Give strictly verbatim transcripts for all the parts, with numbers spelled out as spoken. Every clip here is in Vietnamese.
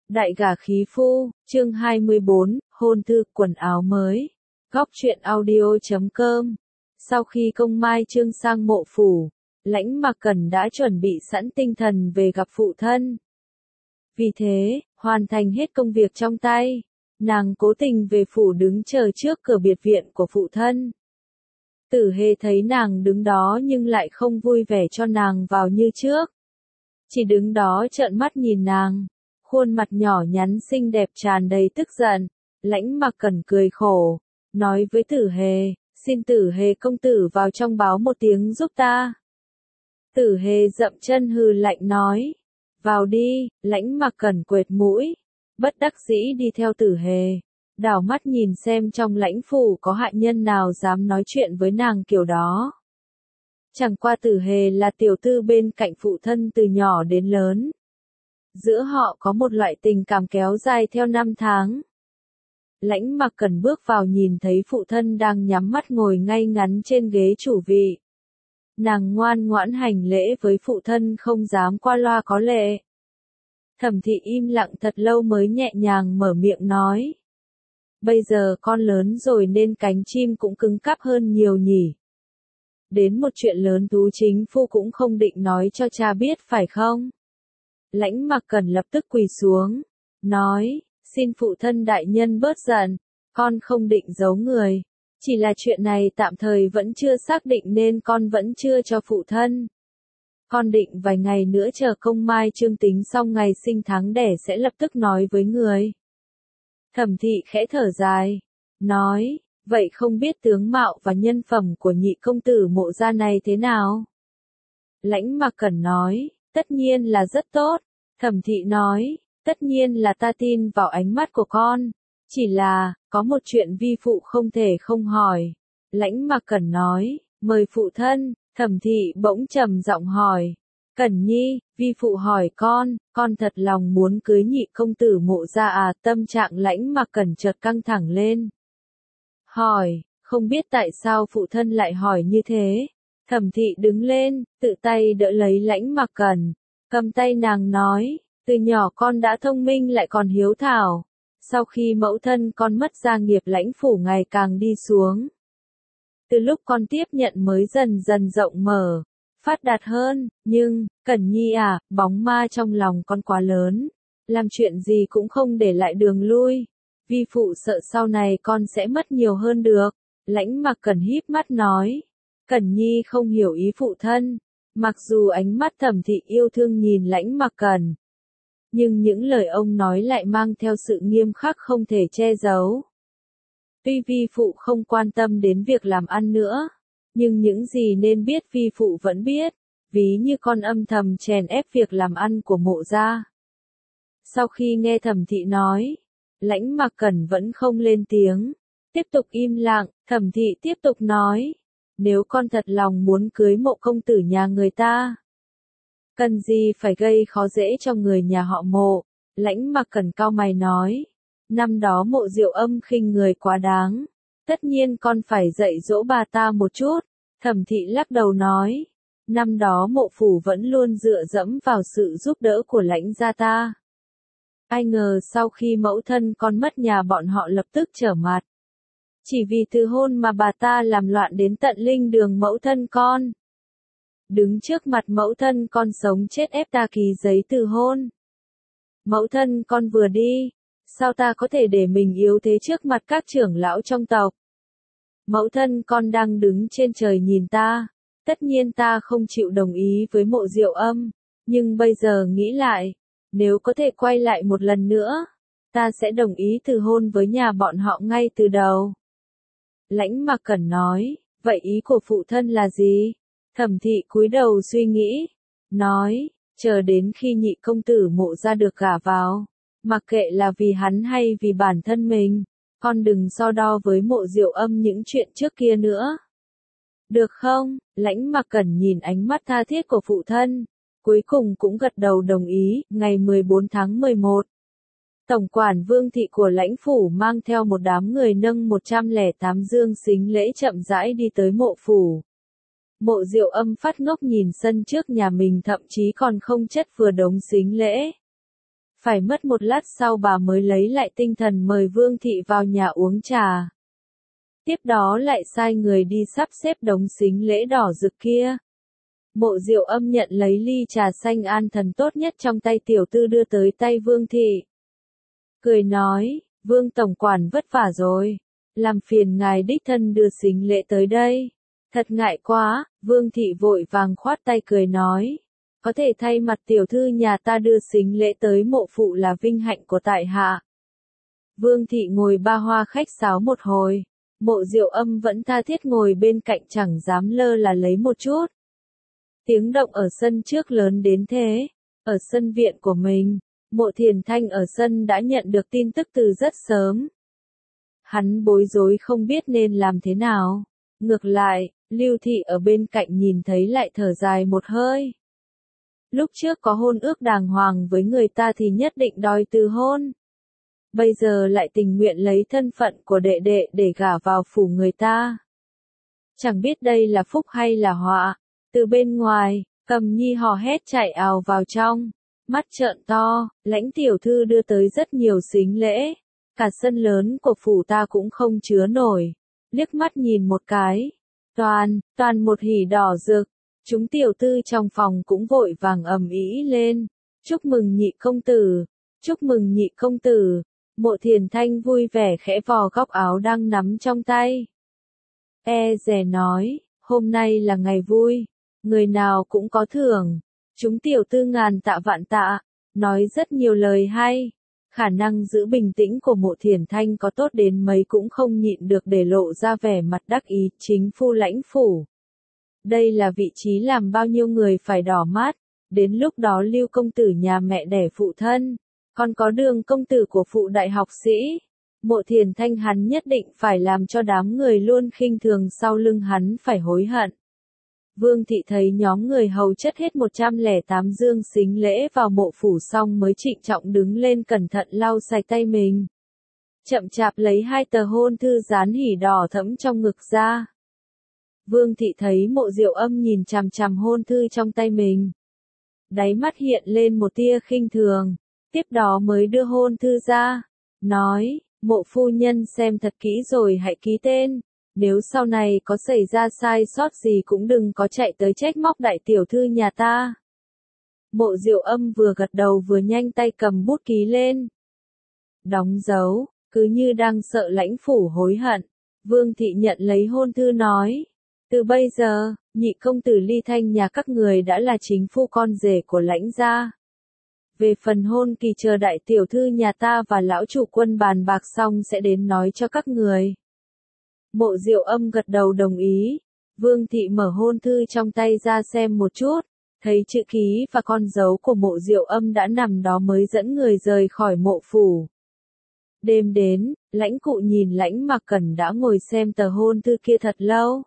Đại gả khí phu, chương hai mươi bốn, hôn thư, quần áo mới. Góc truyện audio chấm com. Sau khi công mai trương sang mộ phủ, Lãnh Mặc Cẩn đã chuẩn bị sẵn tinh thần về gặp phụ thân. Vì thế, hoàn thành hết công việc trong tay, nàng cố tình về phủ đứng chờ trước cửa biệt viện của phụ thân. Tử Hề thấy nàng đứng đó nhưng lại không vui vẻ cho nàng vào như trước. Chỉ đứng đó trợn mắt nhìn nàng. Khuôn mặt nhỏ nhắn xinh đẹp tràn đầy tức giận, Lãnh Mặc Cẩn cười khổ, nói với Tử Hề, xin Tử Hề công tử vào trong báo một tiếng giúp ta. Tử Hề dậm chân hừ lạnh nói, vào đi. Lãnh Mặc Cẩn quệt mũi, bất đắc dĩ đi theo Tử Hề, đảo mắt nhìn xem trong lãnh phủ có hạ nhân nào dám nói chuyện với nàng kiểu đó. Chẳng qua Tử Hề là tiểu tư bên cạnh phụ thân từ nhỏ đến lớn. Giữa họ có một loại tình cảm kéo dài theo năm tháng. Lãnh Mặc Cẩn bước vào nhìn thấy phụ thân đang nhắm mắt ngồi ngay ngắn trên ghế chủ vị. Nàng ngoan ngoãn hành lễ với phụ thân không dám qua loa có lệ. Thẩm Thị im lặng thật lâu mới nhẹ nhàng mở miệng nói. Bây giờ con lớn rồi nên cánh chim cũng cứng cáp hơn nhiều nhỉ. Đến một chuyện lớn Tú chính phu cũng không định nói cho cha biết phải không? Lãnh Mặc Cẩn lập tức quỳ xuống, nói, xin phụ thân đại nhân bớt giận, con không định giấu người, chỉ là chuyện này tạm thời vẫn chưa xác định nên con vẫn chưa cho phụ thân. Con định vài ngày nữa chờ công mai trương tính xong ngày sinh tháng đẻ sẽ lập tức nói với người. Thẩm Thị khẽ thở dài, nói, vậy không biết tướng mạo và nhân phẩm của nhị công tử Mộ gia này thế nào? Lãnh Mặc Cẩn nói, tất nhiên là rất tốt. Thẩm Thị nói, tất nhiên là ta tin vào ánh mắt của con, chỉ là, có một chuyện vi phụ không thể không hỏi. Lãnh Mặc Cẩn nói, mời phụ thân. Thẩm Thị bỗng trầm giọng hỏi, Cẩn Nhi, vi phụ hỏi con, con thật lòng muốn cưới nhị công tử Mộ gia à? Tâm trạng Lãnh Mặc Cẩn chợt căng thẳng lên. Hỏi, không biết tại sao phụ thân lại hỏi như thế. Thẩm Thị đứng lên, tự tay đỡ lấy Lãnh Mặc Cẩn, cầm tay nàng nói, từ nhỏ con đã thông minh lại còn hiếu thảo. Sau khi mẫu thân con mất gia nghiệp lãnh phủ ngày càng đi xuống. Từ lúc con tiếp nhận mới dần dần rộng mở, phát đạt hơn, nhưng, Cẩn Nhi à, bóng ma trong lòng con quá lớn, làm chuyện gì cũng không để lại đường lui. Vi phụ sợ sau này con sẽ mất nhiều hơn được. Lãnh Mặc Cẩn híp mắt nói, Cẩn Nhi không hiểu ý phụ thân. Mặc dù ánh mắt Thẩm Thị yêu thương nhìn Lãnh Mặc Cẩn, nhưng những lời ông nói lại mang theo sự nghiêm khắc không thể che giấu. Tuy vi phụ không quan tâm đến việc làm ăn nữa, nhưng những gì nên biết vi phụ vẫn biết, ví như con âm thầm chèn ép việc làm ăn của Mộ gia. Sau khi nghe Thẩm Thị nói, Lãnh Mặc Cẩn vẫn không lên tiếng, tiếp tục im lặng. Thẩm Thị tiếp tục nói, nếu con thật lòng muốn cưới Mộ công tử nhà người ta, cần gì phải gây khó dễ cho người nhà họ Mộ. Lãnh Mặc Cẩn cau mày nói, năm đó Mộ Diệu Âm khinh người quá đáng, tất nhiên con phải dạy dỗ bà ta một chút. Thẩm Thị lắc đầu nói, năm đó Mộ phủ vẫn luôn dựa dẫm vào sự giúp đỡ của Lãnh gia ta. Ai ngờ sau khi mẫu thân con mất nhà bọn họ lập tức trở mặt. Chỉ vì từ hôn mà bà ta làm loạn đến tận linh đường mẫu thân con. Đứng trước mặt mẫu thân con sống chết ép ta ký giấy từ hôn. Mẫu thân con vừa đi, sao ta có thể để mình yếu thế trước mặt các trưởng lão trong tộc? Mẫu thân con đang đứng trên trời nhìn ta, tất nhiên ta không chịu đồng ý với Mộ Diệu Âm, nhưng bây giờ nghĩ lại, nếu có thể quay lại một lần nữa, ta sẽ đồng ý từ hôn với nhà bọn họ ngay từ đầu. Lãnh Mặc Cẩn nói, vậy ý của phụ thân là gì? Thẩm Thị cúi đầu suy nghĩ, nói, chờ đến khi nhị công tử Mộ gia được gả vào, mặc kệ là vì hắn hay vì bản thân mình, con đừng so đo với Mộ Diệu Âm những chuyện trước kia nữa. Được không? Lãnh Mặc Cẩn nhìn ánh mắt tha thiết của phụ thân, cuối cùng cũng gật đầu đồng ý. Ngày mười bốn tháng mười một, Tổng quản Vương Thị của lãnh phủ mang theo một đám người nâng một trăm lẻ tám dương xính lễ chậm rãi đi tới Mộ phủ. Mộ Diệu Âm phát ngốc nhìn sân trước nhà mình, thậm chí còn không chất vừa đống xính lễ. Phải mất một lát sau bà mới lấy lại tinh thần mời Vương Thị vào nhà uống trà. Tiếp đó lại sai người đi sắp xếp đống sính lễ đỏ rực kia. Mộ Diệu Âm nhận lấy ly trà xanh an thần tốt nhất trong tay tiểu tư đưa tới tay Vương Thị. Cười nói, Vương Tổng Quản vất vả rồi. Làm phiền ngài đích thân đưa sính lễ tới đây. Thật ngại quá, Vương Thị vội vàng khoát tay cười nói. Có thể thay mặt tiểu thư nhà ta đưa sính lễ tới mộ phụ là vinh hạnh của tại hạ. Vương Thị ngồi ba hoa khách sáo một hồi. Mộ Diệu Âm vẫn tha thiết ngồi bên cạnh chẳng dám lơ là lấy một chút. Tiếng động ở sân trước lớn đến thế. Ở sân viện của mình, Mộ Thiền Thanh ở sân đã nhận được tin tức từ rất sớm. Hắn bối rối không biết nên làm thế nào. Ngược lại, Lưu Thị ở bên cạnh nhìn thấy lại thở dài một hơi. Lúc trước có hôn ước đàng hoàng với người ta thì nhất định đòi từ hôn. Bây giờ lại tình nguyện lấy thân phận của đệ đệ để gả vào phủ người ta. Chẳng biết đây là phúc hay là họa. Từ bên ngoài, Cầm Nhi hò hét chạy ào vào trong. Mắt trợn to, Lãnh tiểu thư đưa tới rất nhiều sính lễ. Cả sân lớn của phủ ta cũng không chứa nổi. Liếc mắt nhìn một cái. Toàn, toàn một hỉ đỏ rực. Chúng tiểu tư trong phòng cũng vội vàng ầm ĩ lên. Chúc mừng nhị công tử. Chúc mừng nhị công tử. Mộ Thiền Thanh vui vẻ khẽ vò góc áo đang nắm trong tay. E dè nói, hôm nay là ngày vui. Người nào cũng có thưởng. Chúng tiểu tư ngàn tạ vạn tạ. Nói rất nhiều lời hay. Khả năng giữ bình tĩnh của Mộ Thiền Thanh có tốt đến mấy cũng không nhịn được để lộ ra vẻ mặt đắc ý chính phu Lãnh phủ. Đây là vị trí làm bao nhiêu người phải đỏ mắt. Đến lúc đó Lưu công tử nhà mẹ đẻ phụ thân. Còn có Đường công tử của phụ đại học sĩ. Mộ Thiền Thanh hắn nhất định phải làm cho đám người luôn khinh thường sau lưng hắn phải hối hận. Vương Thị thấy nhóm người hầu chất hết một trăm lẻ tám dương sính lễ vào mộ phủ xong mới trịnh trọng đứng lên cẩn thận lau sạch tay mình. Chậm chạp lấy hai tờ hôn thư dán hỉ đỏ thẫm trong ngực ra. Vương Thị thấy Mộ Diệu Âm nhìn chằm chằm hôn thư trong tay mình. Đáy mắt hiện lên một tia khinh thường, tiếp đó mới đưa hôn thư ra, nói, Mộ phu nhân xem thật kỹ rồi hãy ký tên. Nếu sau này có xảy ra sai sót gì cũng đừng có chạy tới trách móc đại tiểu thư nhà ta. Mộ Diệu Âm vừa gật đầu vừa nhanh tay cầm bút ký lên. Đóng dấu, cứ như đang sợ Lãnh phủ hối hận. Vương Thị nhận lấy hôn thư nói. Từ bây giờ, nhị công tử Ly Thanh nhà các người đã là chính phu con rể của Lãnh gia. Về phần hôn kỳ chờ đại tiểu thư nhà ta và lão chủ quân bàn bạc xong sẽ đến nói cho các người. Mộ Diệu Âm gật đầu đồng ý. Vương Thị mở hôn thư trong tay ra xem một chút, thấy chữ ký và con dấu của Mộ Diệu Âm đã nằm đó mới dẫn người rời khỏi mộ phủ. Đêm đến, Lãnh cụ nhìn Lãnh Mặc Cẩn đã ngồi xem tờ hôn thư kia thật lâu.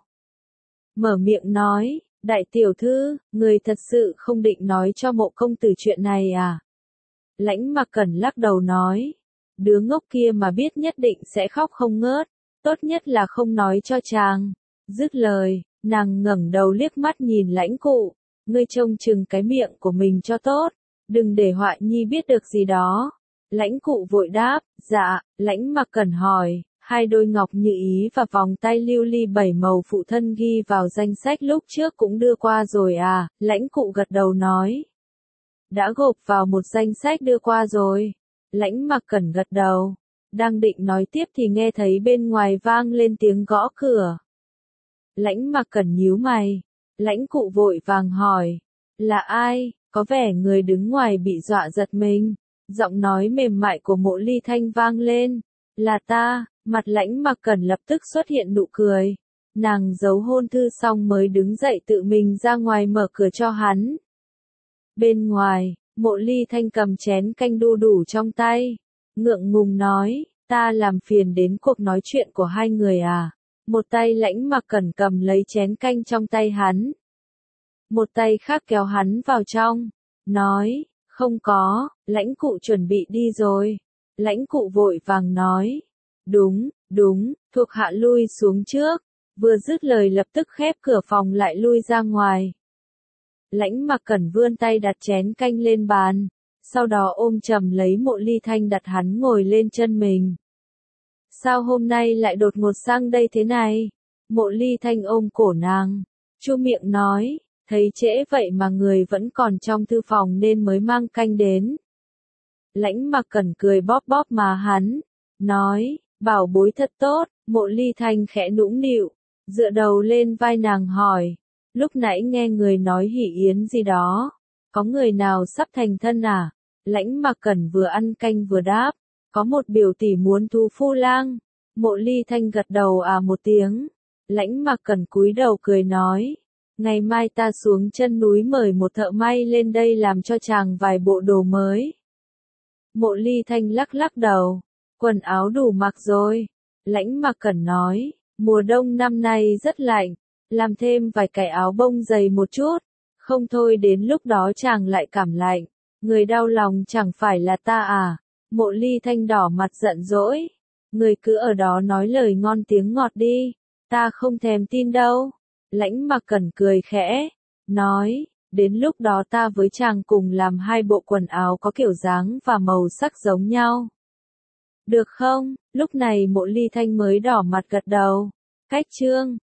Mở miệng nói, đại tiểu thư, người thật sự không định nói cho Mộ công tử chuyện này à? Lãnh Mặc Cẩn lắc đầu nói, đứa ngốc kia mà biết nhất định sẽ khóc không ngớt. Tốt nhất là không nói cho chàng. Dứt lời, nàng ngẩng đầu liếc mắt nhìn Lãnh cụ. Ngươi trông chừng cái miệng của mình cho tốt. Đừng để Họa Nhi biết được gì đó. Lãnh cụ vội đáp, dạ. Lãnh Mặc Cẩn hỏi, hai đôi ngọc như ý và vòng tay lưu ly bảy màu phụ thân ghi vào danh sách lúc trước cũng đưa qua rồi à? Lãnh cụ gật đầu nói. Đã gộp vào một danh sách đưa qua rồi. Lãnh Mặc Cẩn gật đầu. Đang định nói tiếp thì nghe thấy bên ngoài vang lên tiếng gõ cửa. Lãnh Mặc Cẩn nhíu mày. Lãnh cụ vội vàng hỏi. Là ai? Có vẻ người đứng ngoài bị dọa giật mình. Giọng nói mềm mại của Mộ Ly Thanh vang lên. Là ta. Mặt Lãnh Mặc Cẩn lập tức xuất hiện nụ cười. Nàng giấu hôn thư xong mới đứng dậy tự mình ra ngoài mở cửa cho hắn. Bên ngoài, Mộ Ly Thanh cầm chén canh đu đủ trong tay. Ngượng ngùng nói, ta làm phiền đến cuộc nói chuyện của hai người à? Một tay Lãnh Mặc Cẩn cầm lấy chén canh trong tay hắn. Một tay khác kéo hắn vào trong. Nói, không có, Lãnh cụ chuẩn bị đi rồi. Lãnh cụ vội vàng nói. Đúng, đúng, thuộc hạ lui xuống trước. Vừa dứt lời lập tức khép cửa phòng lại lui ra ngoài. Lãnh Mặc Cẩn vươn tay đặt chén canh lên bàn. sau đó ôm chầm lấy Mộ Ly Thanh đặt hắn ngồi lên chân mình. Sao hôm nay lại đột ngột sang đây thế này? Mộ Ly Thanh ôm cổ nàng, chu miệng nói, thấy trễ vậy mà người vẫn còn trong thư phòng nên mới mang canh đến. Lãnh Mặc Cẩn cười bóp bóp má hắn, nói, bảo bối thật tốt. Mộ Ly Thanh khẽ nũng nịu, dựa đầu lên vai nàng hỏi, lúc nãy nghe người nói hỷ yến gì đó, có người nào sắp thành thân à? Lãnh Mặc Cẩn vừa ăn canh vừa đáp, có một biểu tỷ muốn thu phu lang. Mộ Ly Thanh gật đầu à một tiếng. Lãnh Mặc Cẩn cúi đầu cười nói, ngày mai ta xuống chân núi mời một thợ may lên đây làm cho chàng vài bộ đồ mới. Mộ Ly Thanh lắc lắc đầu, quần áo đủ mặc rồi. Lãnh Mặc Cẩn nói, mùa đông năm nay rất lạnh, làm thêm vài cái áo bông dày một chút, không thôi đến lúc đó chàng lại cảm lạnh, người đau lòng chẳng phải là ta à? Mộ Ly Thanh đỏ mặt giận dỗi, người cứ ở đó nói lời ngon tiếng ngọt đi, ta không thèm tin đâu. Lãnh Mặc Cẩn cười khẽ, nói, đến lúc đó ta với chàng cùng làm hai bộ quần áo có kiểu dáng và màu sắc giống nhau. Được không? Lúc này Mộ Ly Thanh mới đỏ mặt gật đầu. Cách chương